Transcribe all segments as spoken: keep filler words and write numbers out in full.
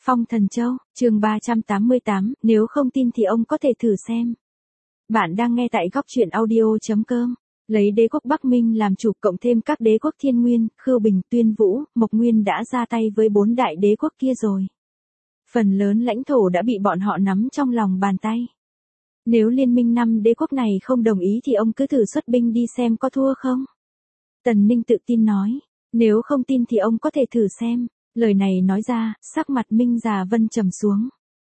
Phong Thần Châu, chương ba trăm tám mươi tám, nếu không tin thì ông có thể thử xem. Bạn đang nghe tại góc truyện audio chấm com. Lấy đế quốc Bắc Minh làm chủ cộng thêm các đế quốc Thiên Nguyên, Khưu Bình, Tuyên Vũ, Mộc Nguyên đã ra tay với bốn đại đế quốc kia rồi. Phần lớn lãnh thổ đã bị bọn họ nắm trong lòng bàn tay. Nếu liên minh năm đế quốc này không đồng ý thì ông cứ thử xuất binh đi xem có thua không? Tần Ninh tự tin nói, nếu không tin thì ông có thể thử xem. Lời này nói ra, sắc mặt Minh Già Vân trầm xuống.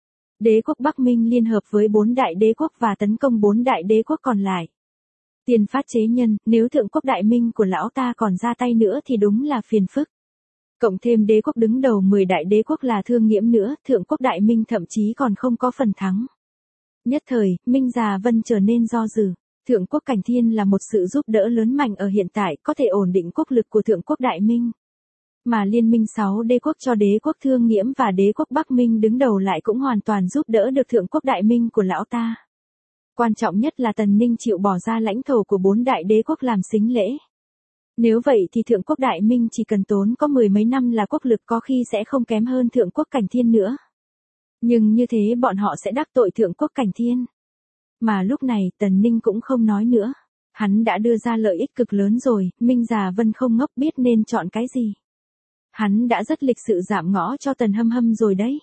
Đế quốc Bắc Minh liên hợp với bốn đại đế quốc và tấn công bốn đại đế quốc còn lại. Tiền phát chế nhân, nếu thượng quốc đại minh của lão ta còn ra tay nữa thì đúng là phiền phức. Cộng thêm đế quốc đứng đầu mười đại đế quốc là Thương Nghiễm nữa, thượng quốc đại minh thậm chí còn không có phần thắng. Nhất thời, Minh Già Vân trở nên do dự. Thượng quốc Cảnh Thiên là một sự giúp đỡ lớn mạnh ở hiện tại, có thể ổn định quốc lực của thượng quốc đại minh. Mà liên minh sáu đế quốc cho đế quốc Thương Nghiễm và đế quốc Bắc Minh đứng đầu lại cũng hoàn toàn giúp đỡ được thượng quốc đại minh của lão ta. Quan trọng nhất là Tần Ninh chịu bỏ ra lãnh thổ của bốn đại đế quốc làm sính lễ. Nếu vậy thì thượng quốc đại minh chỉ cần tốn có mười mấy năm là quốc lực có khi sẽ không kém hơn thượng quốc Cảnh Thiên nữa. Nhưng như thế bọn họ sẽ đắc tội thượng quốc Cảnh Thiên. Mà lúc này Tần Ninh cũng không nói nữa. Hắn đã đưa ra lợi ích cực lớn rồi, Minh Già Vân không ngốc biết nên chọn cái gì. Hắn đã rất lịch sự giảm ngõ cho Tần Hâm Hâm rồi đấy.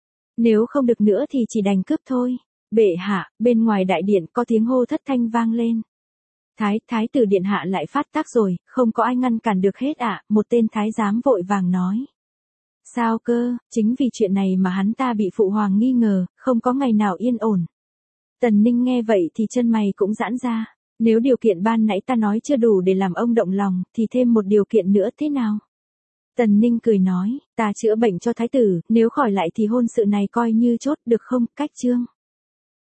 Nếu không được nữa thì chỉ đành cướp thôi. Bệ hạ, bên ngoài đại điện có tiếng hô thất thanh vang lên. Thái, thái tử điện hạ lại phát tác rồi, không có ai ngăn cản được hết ạ, à, một tên thái giám vội vàng nói. Sao cơ, chính vì chuyện này mà hắn ta bị phụ hoàng nghi ngờ, không có ngày nào yên ổn. Tần Ninh nghe vậy thì chân mày cũng giãn ra. Nếu điều kiện ban nãy ta nói chưa đủ để làm ông động lòng, thì thêm một điều kiện nữa thế nào? Tần Ninh cười nói, ta chữa bệnh cho thái tử, nếu khỏi lại thì hôn sự này coi như chốt được không, cách chương.